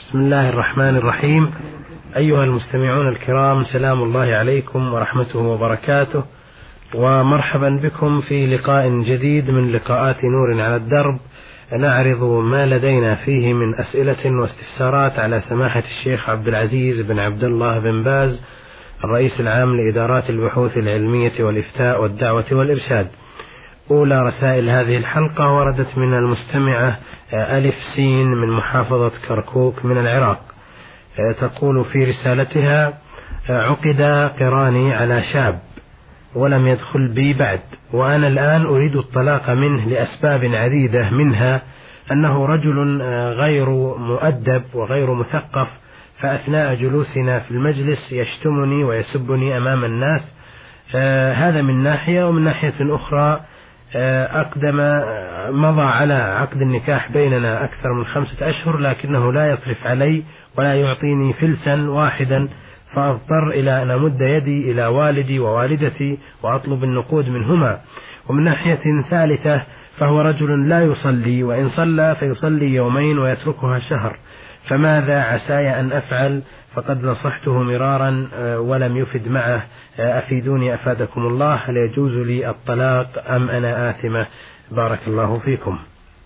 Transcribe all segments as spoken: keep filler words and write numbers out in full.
بسم الله الرحمن الرحيم. أيها المستمعون الكرام، سلام الله عليكم ورحمته وبركاته، ومرحبا بكم في لقاء جديد من لقاءات نور على الدرب، نعرض ما لدينا فيه من أسئلة واستفسارات على سماحة الشيخ عبد العزيز بن عبد الله بن باز، الرئيس العام لإدارات البحوث العلمية والإفتاء والدعوة والإرشاد. أولى رسائل هذه الحلقة وردت من المستمعة ألف سين من محافظة كركوك من العراق. تقول في رسالتها: عقد قراني على شاب ولم يدخل بي بعد، وأنا الآن أريد الطلاق منه لأسباب عديدة، منها أنه رجل غير مؤدب وغير مثقف، فأثناء جلوسنا في المجلس يشتمني ويسبني أمام الناس. هذا من ناحية، ومن ناحية أخرى أقدم مضى على عقد النكاح بيننا أكثر من خمسة أشهر، لكنه لا يصرف علي ولا يعطيني فلسا واحدا، فأضطر إلى أن أمد يدي إلى والدي ووالدتي وأطلب النقود منهما. ومن ناحية ثالثة فهو رجل لا يصلي، وإن صلى فيصلي يومين ويتركها شهر، فماذا عساي أن أفعل؟ فقد نصحته مرارا ولم يفد معه، أفيدوني أفادكم الله، هل يجوز لي الطلاق أم أنا آثمة؟ بارك الله فيكم.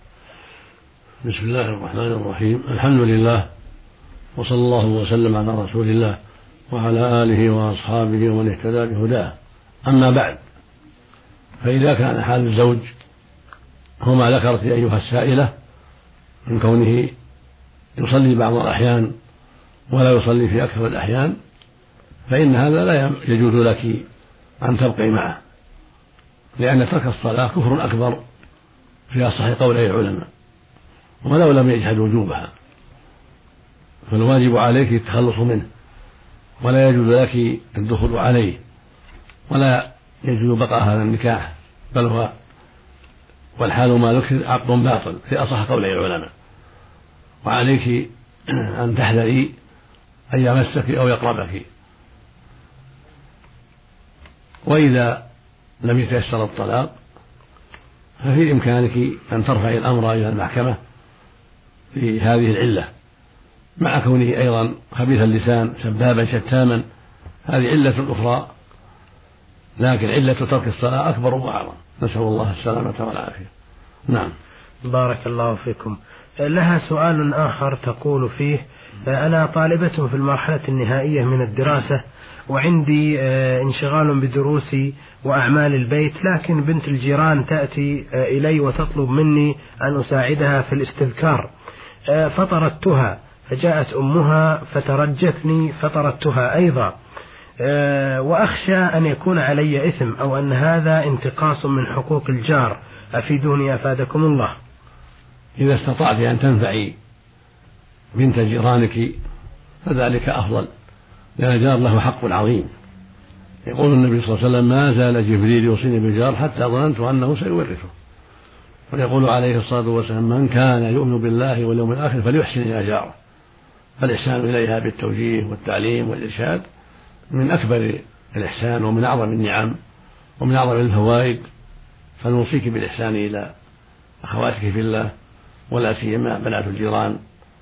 بسم الله الرحمن الرحيم، الحمد لله، وصلى الله وسلم على رسول الله وعلى آله وأصحابه ومن اهتدى بهداه. أما بعد، فإذا كان حال الزوج هو ما ذكرت أيها السائلة من كونه يصلي بعض الأحيان ولا يصلي في أكثر الأحيان، فإن هذا لا يجوز لك أن تبقي معه، لأن ترك الصلاة كفر أكبر في أصح قولي العلماء، ولو لم يجحد وجوبها، فالواجب عليك التخلص منه، ولا يجوز لك الدخول عليه، ولا يجوز بقاء هذا النكاح، بل هو والحال ما ذكر عقد باطل في أصح قولي العلماء. وعليك أن تحذري أن يمسك أو يقربك. وإذا لم يتيسر الطلاق ففي إمكانك أن ترفعي الأمر إلى المحكمة في هذه العلة، مع كونه أيضا خبيث اللسان سبابا شتاما، هذه علة أخرى، لكن علة ترك الصلاة أكبر وأعظم، نسأل الله السلامة والعافية. نعم. بارك الله فيكم. لها سؤال آخر تقول فيه: أنا طالبة في المرحلة النهائية من الدراسة، وعندي انشغال بدروسي وأعمال البيت، لكن بنت الجيران تأتي إلي وتطلب مني أن أساعدها في الاستذكار، فطردتها، فجاءت أمها فترجتني فطردتها أيضا، وأخشى أن يكون علي إثم أو أن هذا انتقاص من حقوق الجار، أفيدوني أفادكم الله. إذا استطعت أن تنفعي بنت جيرانك فذلك أفضل، لأن الجار له حق عظيم. يقول النبي صلى الله عليه وسلم: ما زال جبريل يوصيني بالجار حتى ظننت أنه سيورثه. ويقول عليه الصلاة والسلام: من كان يؤمن بالله واليوم الآخر فليحسن إلى جاره. فالإحسان إليها بالتوجيه والتعليم والإرشاد من أكبر الإحسان ومن أعظم النعم ومن أعظم الفوائد، فنوصيك بالإحسان إلى أخواتك في الله، ولا سيما بنات الجيران،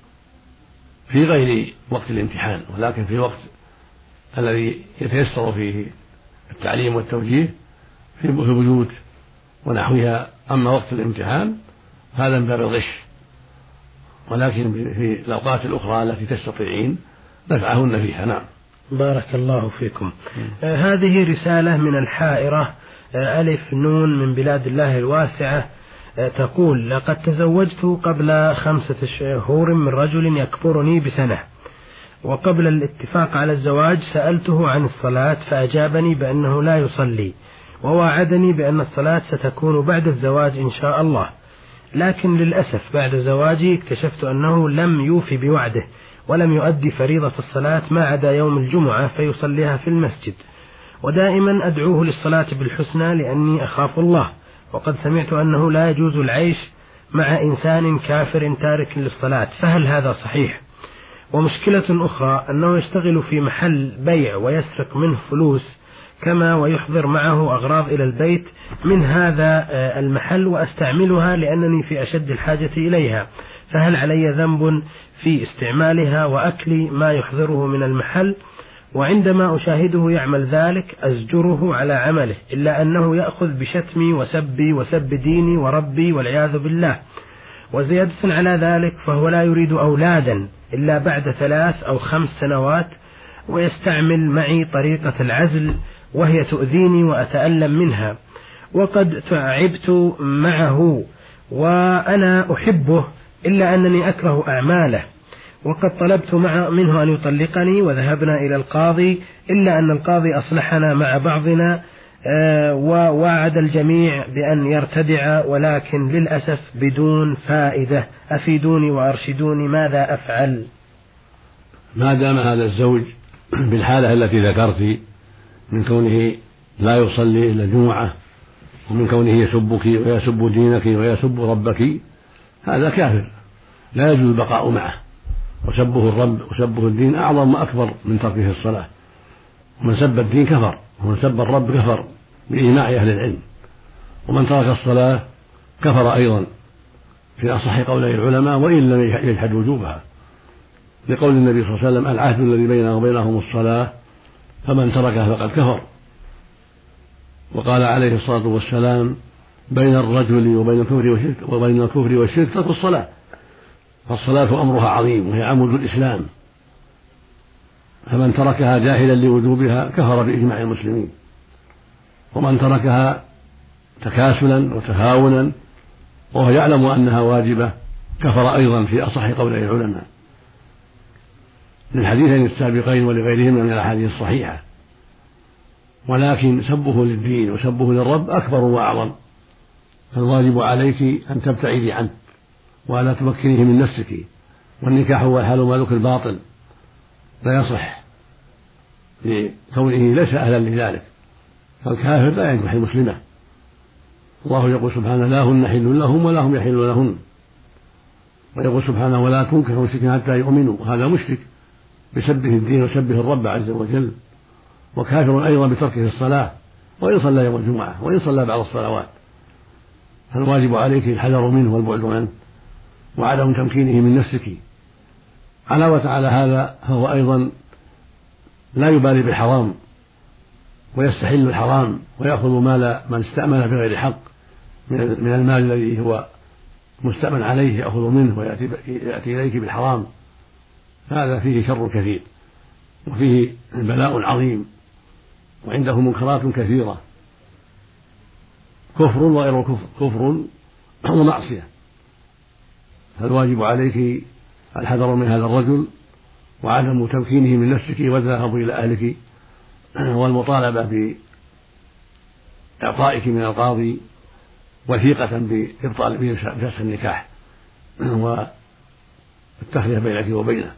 في غير وقت الامتحان، ولكن في وقت الذي يتيسر فيه التعليم والتوجيه في البيوت ونحوها. أما وقت الامتحان هذا من باب الغش، ولكن في الأوقات الأخرى التي تستطيعين نفعهن فيها. نعم. بارك الله فيكم. آه هذه رسالة من الحائرة آه ألف نون من بلاد الله الواسعة. آه تقول: لقد تزوجت قبل خمسة شهور من رجل يكبرني بسنة، وقبل الاتفاق على الزواج سألته عن الصلاة، فأجابني بأنه لا يصلي، ووعدني بأن الصلاة ستكون بعد الزواج إن شاء الله، لكن للأسف بعد زواجي اكتشفت أنه لم يوفي بوعده، ولم يؤدي فريضة الصلاة ما عدا يوم الجمعة فيصليها في المسجد، ودائما أدعوه للصلاة بالحسنى لأني أخاف الله، وقد سمعت أنه لا يجوز العيش مع إنسان كافر تارك للصلاة، فهل هذا صحيح؟ ومشكلة أخرى أنه يشتغل في محل بيع ويسرق منه فلوس كما ويحضر معه أغراض إلى البيت من هذا المحل وأستعملها لأنني في أشد الحاجة إليها، فهل علي ذنب في استعمالها وأكل ما يحضره من المحل؟ وعندما أشاهده يعمل ذلك أزجره على عمله، إلا أنه يأخذ بشتمي وسبي وسب ديني وربي والعياذ بالله. وزيادة على ذلك فهو لا يريد أولادا إلا بعد ثلاث أو خمس سنوات، ويستعمل معي طريقة العزل وهي تؤذيني وأتألم منها، وقد تعبت معه وأنا أحبه، إلا أنني أكره أعماله. وقد طلبت مع منه أن يطلقني وذهبنا إلى القاضي، إلا أن القاضي أصلحنا مع بعضنا ووعد الجميع بأن يرتدع، ولكن للأسف بدون فائدة. أفيدوني وأرشدوني ماذا أفعل؟ ما دام هذا الزوج بالحالة التي ذكرت من كونه لا يصلي إلا الجمعة، ومن كونه يسبك ويسب دينك ويسب ربك، هذا كافر لا يجوز البقاء معه. وسبه الرب وسبه الدين أعظم وأكبر من تركه الصلاة. ومن سب الدين كفر، ومن سب الرب كفر بإجماع أهل العلم. ومن ترك الصلاة كفر أيضا في أصح قولي العلماء وإن لم يجحد وجوبها، لقول النبي صلى الله عليه وسلم: العهد الذي بيننا وبينهم الصلاة فمن تركها فقد كفر. وقال عليه الصلاة والسلام: بين الرجل وبين الكفر والشرك وبين الكفر والشرك ترك الصلاة. فالصلاة أمرها عظيم وهي عمود الإسلام، فمن تركها جاهلا لوجوبها كفر بإجماع المسلمين. ومن تركها تكاسلا وتهاونا وهو يعلم أنها واجبة كفر أيضا في أصح قولي العلماء، من الحديثين السابقين ولغيرهما من الأحاديث الصحيحة. ولكن سبه للدين وسبه للرب أكبر وأعظم، فالواجب عليك أن تبتعدي عنه ولا تمكنيه من نفسك. والنكاح هو الحال مالك الباطل لا يصح لكونه ليس أهلا لذلك، فالكافر لا ينكح المسلمة. الله يقول سبحانه: لا هن حل لهم ولا هم يحلون لهن. ويقول سبحانه: ولا تنكحوا المشركين حتى يؤمنوا. هذا مشرك بسبه الدين وسبه الرب عز وجل، وكافر أيضا بتركه الصلاة وإن صلى يوم الجمعة وإن صلى بعض الصلوات. فالواجب عليك الحذر منه والبعد عنه وعدم تمكينه من نفسك. علاوة على هذا فهو أيضا لا يبالي بالحرام ويستحل الحرام ويأخذ مال من استأمن بغير حق من المال الذي هو مستأمن عليه، يأخذ منه ويأتي إليك بالحرام. هذا فيه شر كثير وفيه بلاء عظيم، وعنده منكرات كثيرة، كفر وغير كفر، كفر ومعصية. فالواجب عليك الحذر من هذا الرجل وعدم تمكينه من نفسك والذهاب إلى أهلك والمطالبة بإعطائك من القاضي وثيقة بإبطال بفسخ النكاح والتخلية بينك وبينه.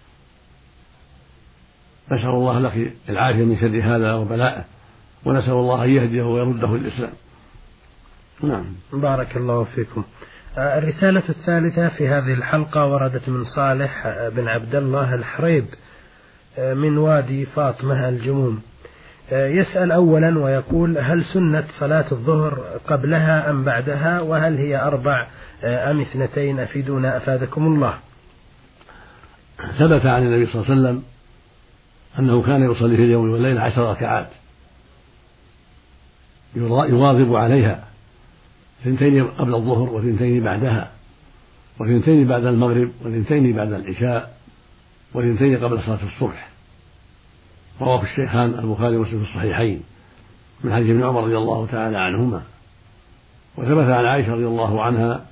نسأل الله لك العافية من شر هذا وبلائه، ونسأل الله أن يهديه ويرده للإسلام. نعم. بارك الله فيكم. الرسالة الثالثة في هذه الحلقة وردت من صالح بن عبد الله الحريب من وادي فاطمة الجموم. يسأل أولا ويقول: هل سنة صلاة الظهر قبلها أم بعدها؟ وهل هي أربع أم اثنتين؟ أفيدونا أفادكم الله. ثبت عن النبي صلى الله عليه وسلم أنه كان يصلي في اليوم والليلة عشر ركعات يواظب عليها، اثنتين قبل الظهر واثنتين بعدها، واثنتين بعد المغرب، واثنتين بعد العشاء، واثنتين قبل صلاة الصبح. رواه الشيخان البخاري ومسلم في الصحيحين من حديث ابن عمر رضي الله تعالى عنهما. وثبت عن عائشة رضي الله عنها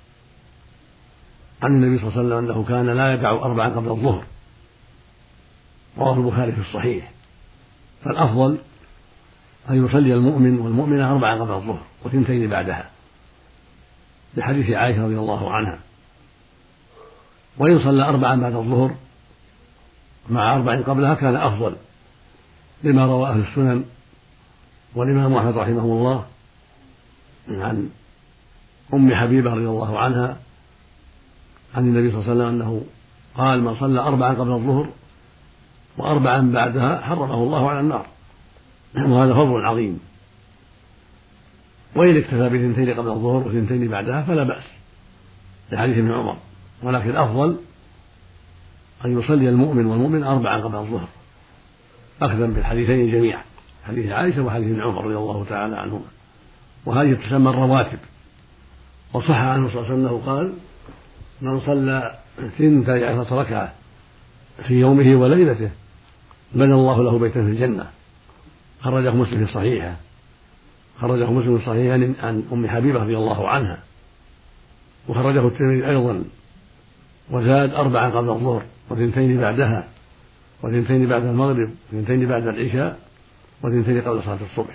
عن النبي صلى الله عليه وسلم أنه كان لا يدع أربعا قبل الظهر، رواه البخاري في الصحيح. فالأفضل أن يصلي المؤمن والمؤمنة أربعا قبل الظهر وثنتين بعدها، لحديث عائشة رضي الله عنها. وإن صلى أربعا بعد الظهر مع أربع قبلها كان أفضل، لما روى أهل السنن والإمام أحمد رحمه الله عن أم حبيبة رضي الله عنها عن النبي صلى الله عليه وسلم أنه قال: من صلى أربعا قبل الظهر وأربعا بعدها حرمه الله على النار. وهذا فضل عظيم. وإن اكتفى بثنتين قبل الظهر وثنتين بعدها فلا بأس، لحديث ابن عمر. ولكن الأفضل أن يصلي المؤمن والمؤمن أربعا قبل الظهر أخذا بالحديثين جميعا، حديث عائشة وحديث ابن عمر رضي الله تعالى عنهما، وهذه تسمى الرواتب. وصح عنه صلى الله عليه وسلم أنه قال: من صلى ثنتي عشرة ركعة في يومه وليلته بنى الله له بيتا في الجنة. خرجه مسلم في صحيحه خرجه مسلم في صحيحه عن أم حبيبة رضي الله عنها، وخرجه الترمذي أيضا، وزاد أربعا قبل الظهر وثنتين بعدها وثنتين بعد المغرب وثنتين بعد العشاء وثنتين قبل صلاة الصبح.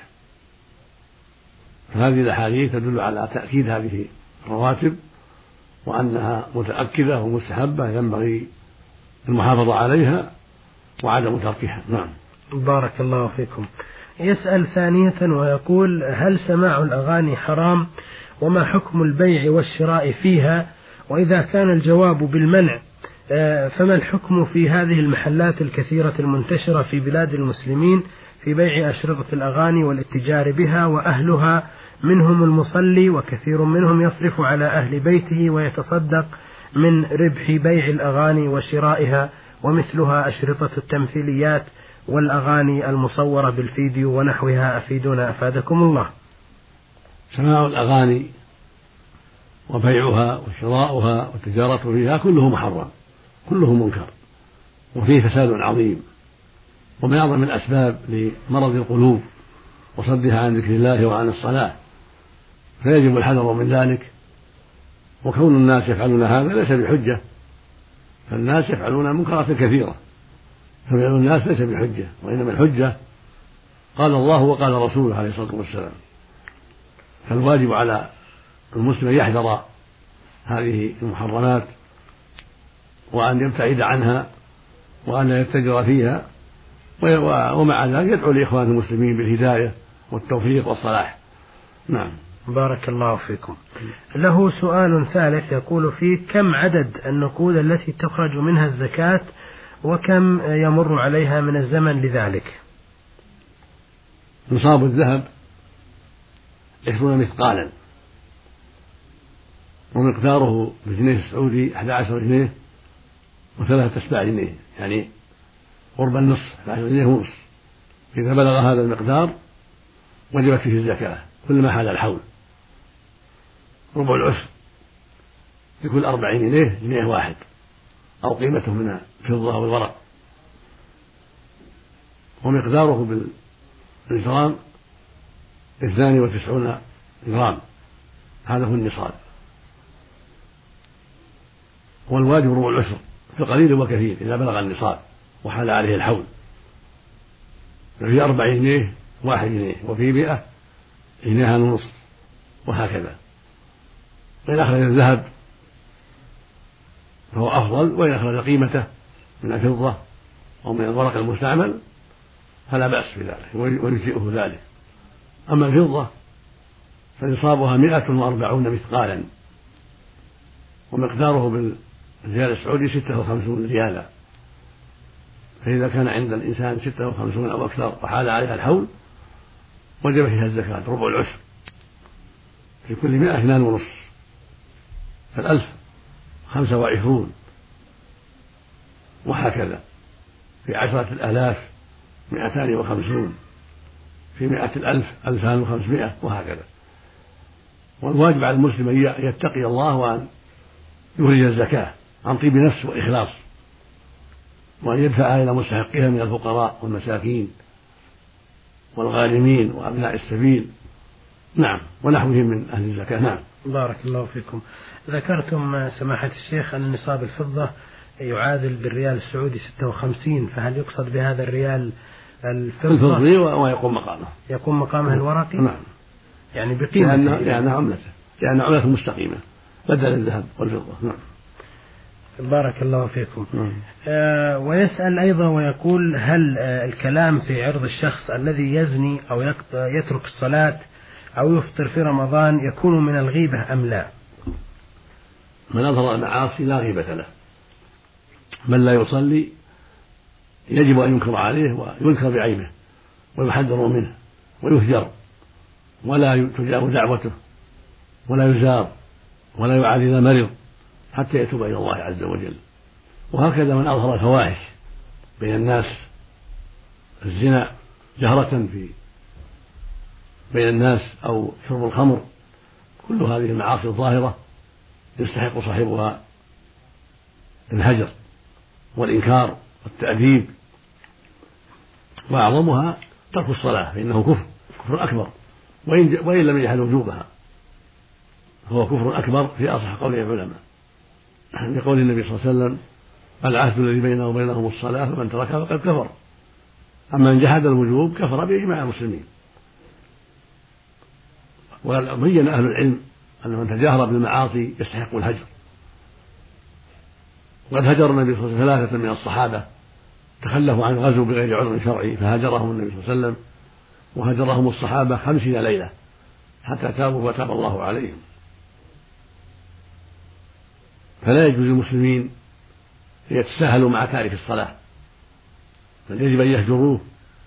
فهذه الأحاديث تدل على تأكيد هذه الرواتب وأنها متأكدة ومستحبة ينبغي المحافظة عليها وعدم تركها. نعم. بارك الله فيكم. يسأل ثانية ويقول: هل سماع الأغاني حرام؟ وما حكم البيع والشراء فيها؟ وإذا كان الجواب بالمنع فما الحكم في هذه المحلات الكثيرة المنتشرة في بلاد المسلمين في بيع أشرطة الأغاني والاتجار بها، وأهلها منهم المصلي وكثير منهم يصرف على أهل بيته ويتصدق من ربح بيع الأغاني وشرائها، ومثلها أشرطة التمثيليات والأغاني المصورة بالفيديو ونحوها؟ أفيدونا أفادكم الله. سماع الأغاني وبيعها وشراؤها والتجارة فيها كله محرم، كله منكر، وفيه فساد عظيم، ومن أعظم الأسباب لمرض القلوب وصدها عن ذكر الله وعن الصلاة، فيجب الحذر من ذلك. وكون الناس يفعلون هذا ليس بحجة، فالناس يفعلون منكرات كثيرة، ففعل الناس ليس بحجة، وإنما الحجة قال الله وقال رسوله عليه الصلاة والسلام. فالواجب على المسلم يحذر هذه المحرمات وأن يبتعد عنها وأن لا يتجر فيها، ومع ذلك يدعو لإخوان المسلمين بالهداية والتوفيق والصلاح. نعم. بارك الله فيكم. له سؤال ثالث يقول فيه: كم عدد النقود التي تخرج منها الزكاة وكم يمر عليها من الزمن لذلك؟ نصاب الذهب عشرون مثقالا، ومقداره بالجنيه السعودي أحد عشر جنيه وثلاثة أسباع جنيه، يعني قرب النصف، عشر جنيه ونصف. إذا بلغ هذا المقدار وجبت فيه الزكاة كلما حال الحول. ربع العشر لكل أربعين جنيه جنيه واحد، أو قيمته من الفضة والورق، ومقداره بالجرام اثنان وتسعون جرام، هذا هو النصاب. والواجب ربع العشر في القليل وكثير إذا بلغ النصاب وحال عليه الحول، ففي أربعين جنيه واحد جنيه، وفي مئة جنيها ونصف، وهكذا. وإن أخرج الذهب فهو أفضل، وإن أخرج قيمته من الفضة أو من الورق المستعمل فلا بأس بذلك ويجزئه ذلك. أما الفضة فنصابها مئة وأربعون مثقالا، ومقداره بالريال السعودي ستة وخمسون ريالا. فإذا كان عند الإنسان ستة وخمسون أو أكثر وحال عليها الحول وجب فيها الزكاة ربع العشر، في كل مئة اثنان ونصف، فالألف خمسة وعشرون، وهكذا. في عشرة الآلاف مئتان وخمسون، في مئة الألف ألفان وخمسمائة، وهكذا. والواجب على المسلم أن يتقي الله وأن يخرج الزكاة عن طيب نفس وإخلاص، وأن يدفعها إلى مستحقها من الفقراء والمساكين والغارمين وأبناء السبيل. نعم، ونحوهم من أهل الزكاة. نعم. بارك الله فيكم. ذكرتم سماحة الشيخ أن نصاب الفضة يعادل بالريال السعودي ستة وخمسين، فهل يقصد بهذا الريال الفضة الفضي ويقوم مقامه يقوم مقامه الورقي؟ نعم، يعني بقيمة لأن عملته لأن عملته مستقيمة بدل الذهب والفضة. نعم. بارك الله فيكم. آه ويسأل أيضا ويقول: هل آه الكلام في عرض الشخص الذي يزني أو يترك الصلاة أو يفطر في رمضان يكون من الغيبة أم لا؟ من أظهر المعاصي لا غيبة له. من لا يصلي يجب أن ينكر عليه ويذكر بعيبه ويحذر منه ويهجر، ولا تجاب دعوته ولا يزار ولا يعاد إذا مرض، حتى يتوب إلى الله عز وجل. وهكذا من أظهر الفواحش بين الناس، الزنا جهرة في بين الناس أو شرب الخمر، كل هذه المعاصي الظاهرة يستحق صاحبها الهجر والإنكار والتأديب، وأعظمها ترك الصلاة، فإنه كفر كفر أكبر، وإن, وإن لم يجحد وجوبها هو كفر أكبر في أصح قول العلماء، لقول النبي صلى الله عليه وسلم: العهد الذي بينه وبينهم الصلاة فمن تركها فقد كفر. أما من جحد الوجوب كفر بإجماع المسلمين. وبين أهل العلم أن من تجاهر بالمعاصي يستحق الهجر، وقد هجر النبي صلى الله عليه وسلم ثلاثة من الصحابة تخلفوا عن الغزو بغير عذر شرعي فهجرهم النبي صلى الله عليه وسلم، وهجرهم الصحابة خمسين ليلة حتى تابوا وتاب الله عليهم. فلا يجوز للمسلمين أن يتساهلوا مع تارك الصلاة، بل يجب أن يهجروه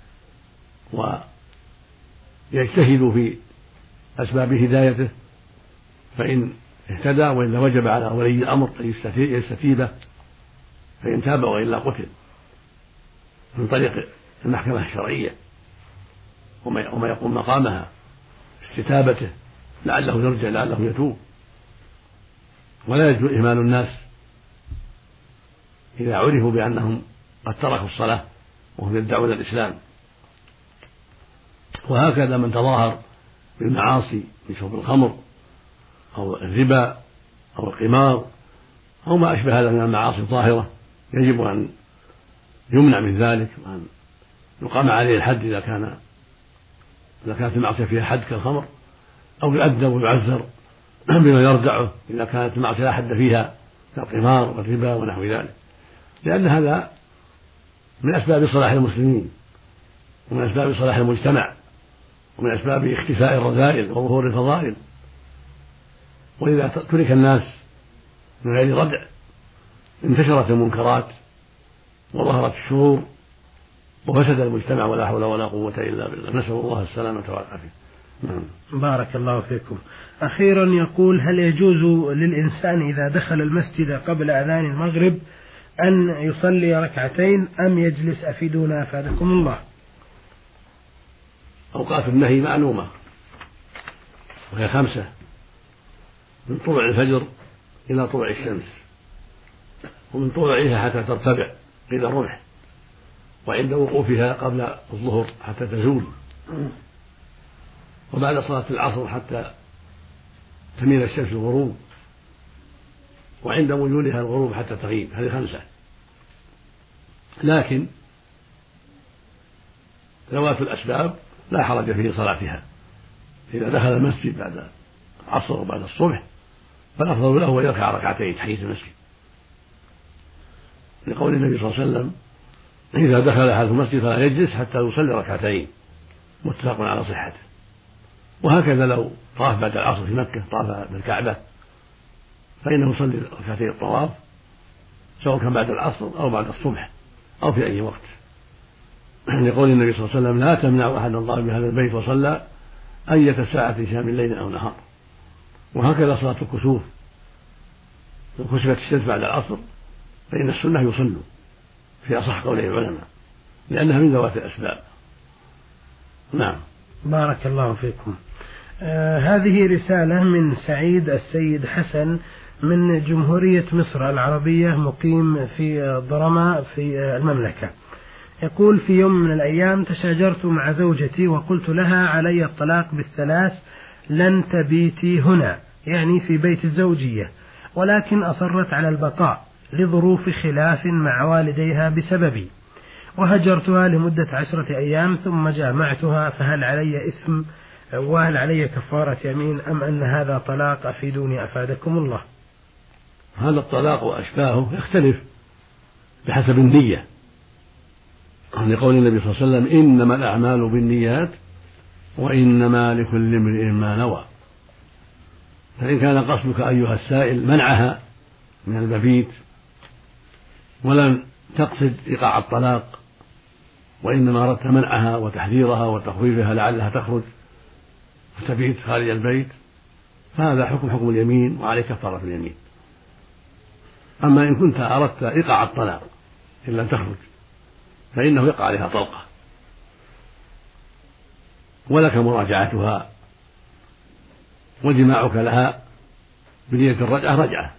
ويجتهدوا في أسباب هدايته، فإن اهتدى وإلا وجب على ولي الأمر أن يستتيبه، فإن تاب وإلا قتل من طريق المحكمة الشرعية وما يقوم مقامها استتابته لعله يرجع لعله يتوب. ولا يجوز إهمال الناس إذا عرفوا بأنهم قد تركوا الصلاة وهم يدعون الإسلام. وهكذا من تظاهر بالمعاصي من شرب الخمر أو الربا أو القمار أو ما أشبه هذا من المعاصي الظاهرة يجب أن يمنع من ذلك، وأن يقام عليه الحد إذا كان إذا كانت المعصية فيها حد كالخمر، أو يؤدب ويعزر بما يردعه إذا كانت المعصية لا حد فيها كالقمار والربا ونحو ذلك، لأن هذا من أسباب صلاح المسلمين ومن أسباب صلاح المجتمع ومن أسباب اختفاء الرذائل وظهور الفضائل. وإذا ترك الناس من غير ردع انتشرت المنكرات وظهرت الشرور وفسد المجتمع، ولا حول ولا قوة إلا بالله، نسأل الله السلامة والعافية. بارك الله فيكم. أخيرا يقول: هل يجوز للإنسان إذا دخل المسجد قبل أذان المغرب أن يصلي ركعتين أم يجلس؟ أفيدونا أفادكم الله. أوقات النهي معلومة وهي خمسة: من طلوع الفجر إلى طلوع الشمس، ومن طلوعها حتى ترتفع إلى الرمح، وعند وقوفها قبل الظهر حتى تزول، وبعد صلاة العصر حتى تميل الشمس الغروب، وعند ميولها الغروب حتى تغيب. هذه خمسة. لكن ذوات الأسباب لا حرج في صلاتها، إذا دخل المسجد بعد العصر وبعد الصبح فالأفضل له أن يركع ركعتين تحية المسجد، لقول النبي صلى الله عليه وسلم: إذا دخل أحد المسجد فلا يجلس حتى يصلي ركعتين، متفق على صحته. وهكذا لو طاف بعد العصر في مكة، طاف بالكعبة، فإنه يصلي ركعتين الطواف سواء كان بعد العصر أو بعد الصبح أو في أي وقت، لقول النبي صلى الله عليه وسلم: لا تمنع أحد الله بهذا البيت وصلى أية ساعة شاء من ليل أو نهار. وهكذا صلاة الكسوف، لو كسفت الشمس بعد العصر فإن السنة يصلوا في أصح قول العلماء، لأنها من ذوات الأسباب. نعم. بارك الله فيكم. آه هذه رسالة من سعيد السيد حسن من جمهورية مصر العربية، مقيم في ضرما في المملكة. يقول: في يوم من الأيام تشاجرت مع زوجتي وقلت لها علي الطلاق بالثلاث، لن تبيتي هنا، يعني في بيت الزوجية، ولكن أصرت على البقاء لظروف خلاف مع والديها بسببي، وهجرتها لمدة عشرة أيام ثم جامعتها، فهل علي إثم وهل علي كفارة يمين أم أن هذا طلاق؟ أفيدوني أفادكم الله. هذا الطلاق وأشباهه يختلف بحسب النية، لقول النبي صلى الله عليه وسلم: إنما الأعمال بالنيات وإنما لكل امرئ ما نوى. فإن كان قصدك أيها السائل منعها من المبيت ولم تقصد إيقاع الطلاق، وإنما أردت منعها وتحذيرها وتخويفها لعلها تخرج فتبيت خارج البيت، فهذا حكم حكم اليمين وعليه كفارة اليمين. أما إن كنت أردت إيقاع الطلاق إن لم تخرج فإنه يقع عليها طلقة ولك مراجعتها وجماعك لها بنية الرجعة رجعة،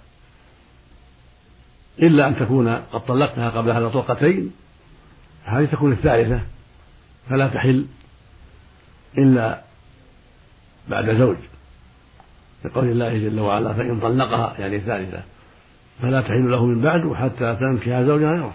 إلا أن تكون قد طلقتها قبل هذا طلقتين، هذه تكون الثالثة فلا تحل إلا بعد زوج، لقول الله جل وعلا فإن طلقها يعني الثالثة فلا تحل له من بعد حتى تنكح زوجها غيره.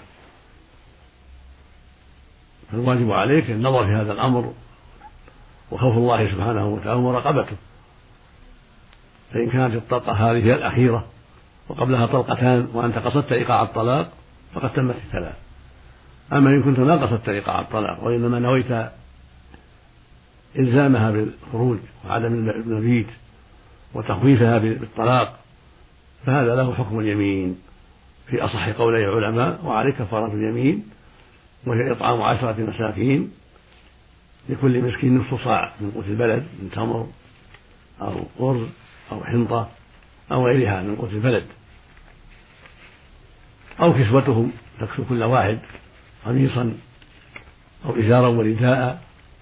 فالواجب عليك النظر في هذا الأمر وخوف الله سبحانه وتعالى ومراقبته، فإن كانت الطلقة هذه هي الأخيرة وقبلها طلقتان وأنت قصدت إيقاع الطلاق فقد تمت الثلاث. أما إن كنت ما قصدت إيقاع الطلاق وإنما نويت إلزامها بالخروج وعدم المبيت وتخويفها بالطلاق فهذا له حكم اليمين في أصح قولي العلماء، وعليك كفارة اليمين وهي إطعام عشرة مساكين لكل مسكين نصف صاع من قوت البلد من تمر أو أرز أو حنطة أو غيرها من قوت البلد، أو كسوتهم تكسو كل واحد قميصا أو إزارا ورداء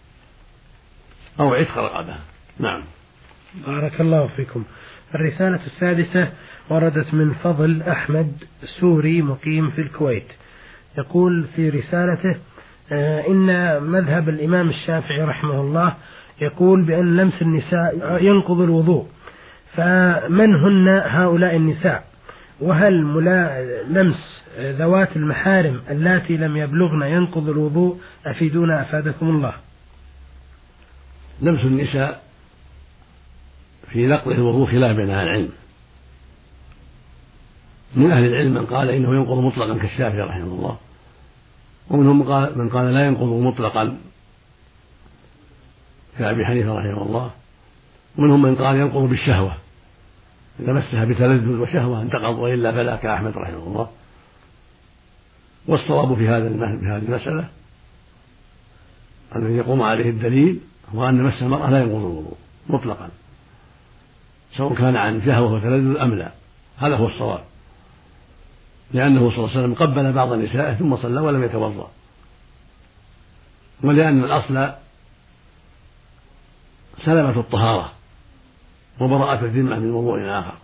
أو عتق رقبة. نعم. بارك الله فيكم. الرسالة السادسة وردت من فضل أحمد سوري مقيم في الكويت، يقول في رسالته آه إن مذهب الإمام الشافعي رحمه الله يقول بأن لمس النساء ينقض الوضوء، فمن هن هؤلاء النساء؟ وهل ملا لمس ذوات المحارم اللاتي لم يبلغن ينقض الوضوء؟ أفيدونا أفادكم الله. لمس النساء في نقض الوضوء خلاف بين أهل العلم، من أهل العلم من قال إنه ينقض مطلقا كالشافعي رحمه الله، ومنهم من قال لا ينقض مطلقا كأبي حنيفة رحمه الله، ومنهم من قال ينقض بالشهوة إذا مسها بتلذذ وشهوة انتقض وإلا فلا كأحمد رحمه الله. والصواب في هذا في هذه المسألة الذي يقوم عليه الدليل هو أن مس المرأة لا ينقض الوضوء مطلقا سواء كان عن شهوة وتلذذ أم لا، هذا هو الصواب، لأنه صلى الله عليه وسلم قبل بعض النساء ثم صلى ولم يتوضأ، ولأن الأصل سلامة الطهارة وبراءة الذمة من وضوء آخر،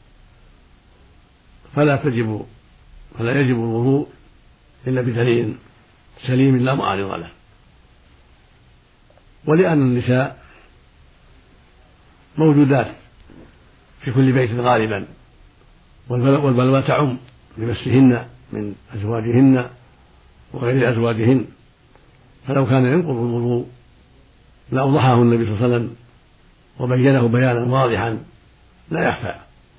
فلا تجب فلا يجب الوضوء إلا بدليل سليم لا معارض له. ولأن النساء موجودات في كل بيت غالبا والبلوى تعم بمسهن من أزواجهن وغير أزواجهن، فلو كان ينقض الوضوء لأوضحه النبي صلى الله عليه وسلم وبينه بيانا واضحا لا يخفى.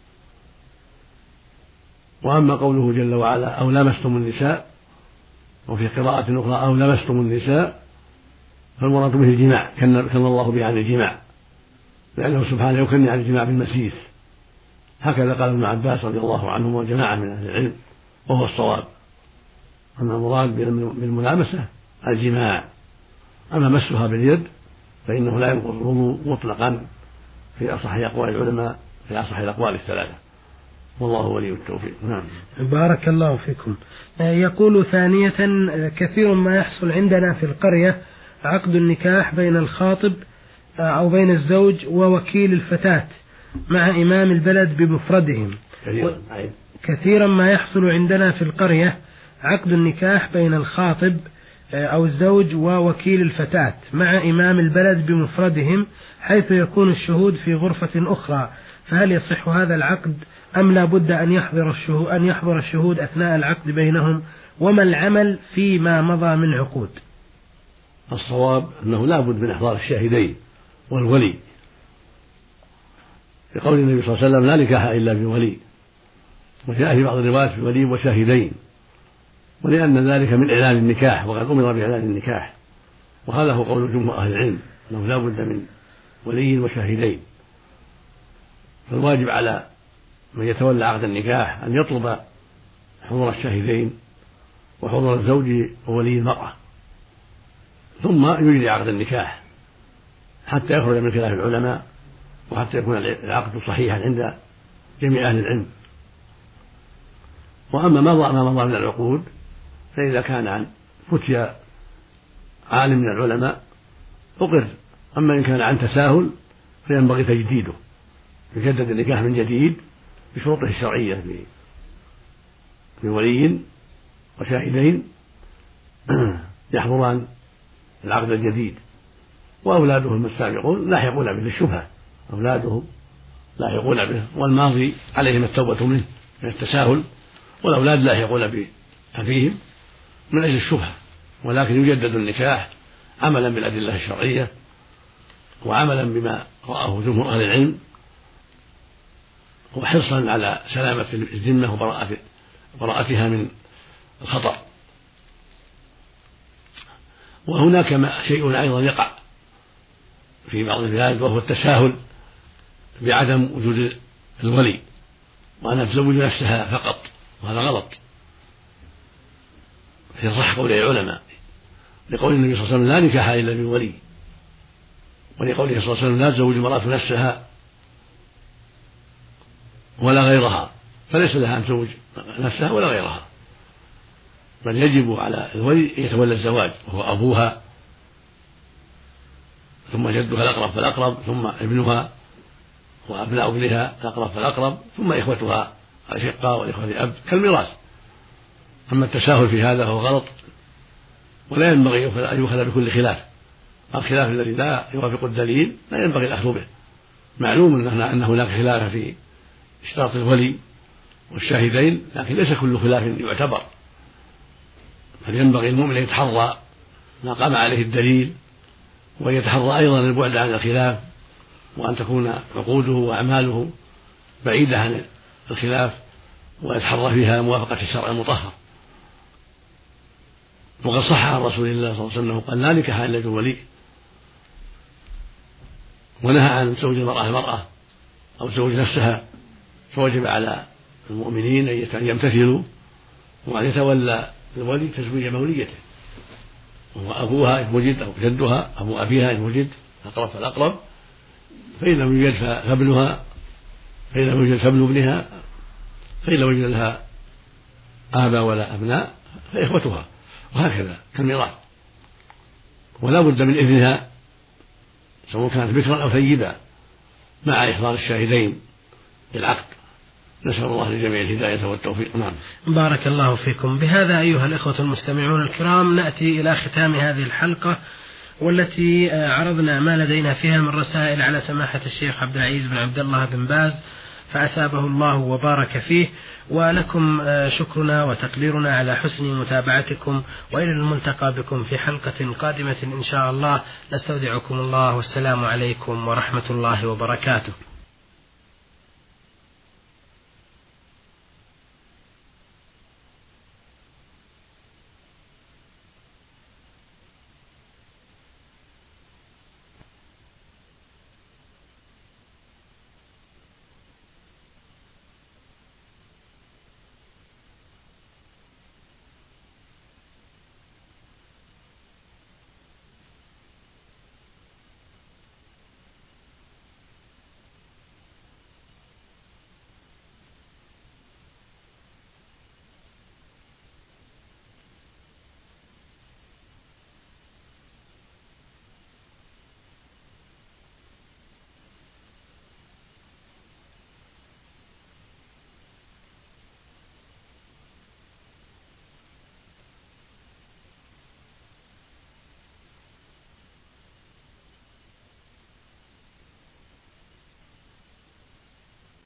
وأما قوله جل وعلا أو لمستم النساء، وفي قراءة أخرى أو لمستم النساء، فالمراد به الجماع كان الله به عن الجماع، لأنه سبحانه يكني عن الجماع بالمسيس، هكذا قال ابن عباس رضي الله عنه وجماعة من أهل العلم، وهو الصواب أن المراد بالملامسة الجماع. أما مسها باليد فإنه لا ينقض الوضوء مطلقا في أصح أقوال العلماء في أصح الأقوال الثلاثة، والله ولي التوفيق. نعم. بارك الله فيكم. يقول ثانية كثير ما يحصل عندنا في القرية عقد النكاح بين الخاطب أو بين الزوج ووكيل الفتاة مع إمام البلد بمفردهم. كثيرا ما يحصل عندنا في القرية عقد النكاح بين الخاطب أو الزوج ووكيل الفتاة مع إمام البلد بمفردهم، حيث يكون الشهود في غرفة أخرى، فهل يصح هذا العقد أم لا بد أن يحضر الشهود أن يحضر الشهود أثناء العقد بينهم؟ وما العمل فيما مضى من عقود؟ الصواب أنه لا بد من إحضار الشاهدين والولي، لقول النبي صلى الله عليه وسلم لا نكاح إلا بولي، وجاء في بعض الروايات بولي وشاهدين، ولأن ذلك من إعلان النكاح وقد أمر بإعلان النكاح، وهذا هو قول جمهور أهل العلم أنه لا بد من ولي وشاهدين. فالواجب على من يتولى عقد النكاح أن يطلب حضور الشاهدين وحضور الزوج وولي المرأة، ثم يجري عقد النكاح حتى يخرج من خلاف العلماء وحتى يكون العقد صحيحا عند جميع أهل العلم. وأما ما مضى من العقود فإذا كان عن فتيا عالم من العلماء أقر. أما إن كان عن تساهل فينبغي تجديده، يجدد النكاح من جديد بشروطه الشرعية في ولي وشاهدين يحضران العقد الجديد. وأولادهم السابقون لاحقون به بالشبهة، أولادهم لاحقون به، والماضي عليهم التوبة منه من التساهل، والأولاد لاحقون بأبيهم من أجل الشبهة. ولكن يجدد النكاح عملا بالأدلة الشرعية وعملا بما رآه جمهور أهل العلم، وحرصا على سلامة الذمة وبراءتها من الخطأ. وهناك شيء أيضا يقع في بعض البلاد وهو التساهل بعدم وجود الولي، وأنها تزوج نفسها فقط، وهذا غلط. في صح قول العلماء لقول النبي صلى الله عليه وسلم لا نكاح إلا بولي، ولقوله صلى الله عليه وسلم لا تزوج المرأة نفسها ولا غيرها، فليس لها أن تزوج نفسها ولا غيرها، بل يجب على الولي أن يتولى الزواج، وهو أبوها ثم جدها الأقرب فالأقرب ثم ابنها وأبناء ابنها الأقرب فالأقرب ثم إخوتها الأشقاء والإخوة الأب كالميراث. أما التساهل في هذا فهو غلط، ولا ينبغي أن يؤخذ بكل خلاف. الخلاف الذي لا يوافق الدليل لا ينبغي الأخذ به. معلوم أن هناك خلاف في اشتراط الولي والشاهدين، لكن ليس كل خلاف يعتبر، فلينبغي المؤمن أن يتحرى ما قام عليه الدليل، ويتحرى أيضا البعد عن الخلاف، وأن تكون عقوده وأعماله بعيدة عن الخلاف، ويتحرى فيها موافقة الشرع المطهر. وقد صح عن رسول الله صلى الله عليه وسلم قال لا نكاح إلا بولي، ونهى عن زوج المرأة المرأة أو زوج نفسها، فوجب على المؤمنين أن يمتثلوا وأن يتولى الولي تزويج موليته، وهو أبوها إن وجد أو جدها أبو أبيها إن وجد الأقرب فالأقرب، فإن لم يوجد فابنها، فإن لم يوجد فابن ابنها، فإن لم يوجد لها آباء ولا أبناء فإخوتها، وهكذا كالميراث. ولا بد من إذنها سواء كانت بكرا أو ثيبا مع إحضار الشاهدين للعقد. نسأل الله لجميع الهداية والتوفيق. نعم. بارك الله فيكم. بهذا أيها الإخوة المستمعون الكرام نأتي إلى ختام هذه الحلقة، والتي عرضنا ما لدينا فيها من رسائل على سماحة الشيخ عبد العزيز بن عبد الله بن باز فأثابه الله وبارك فيه، ولكم شكرنا وتقديرنا على حسن متابعتكم، وإلى الملتقى بكم في حلقة قادمة إن شاء الله. نستودعكم الله، والسلام عليكم ورحمة الله وبركاته.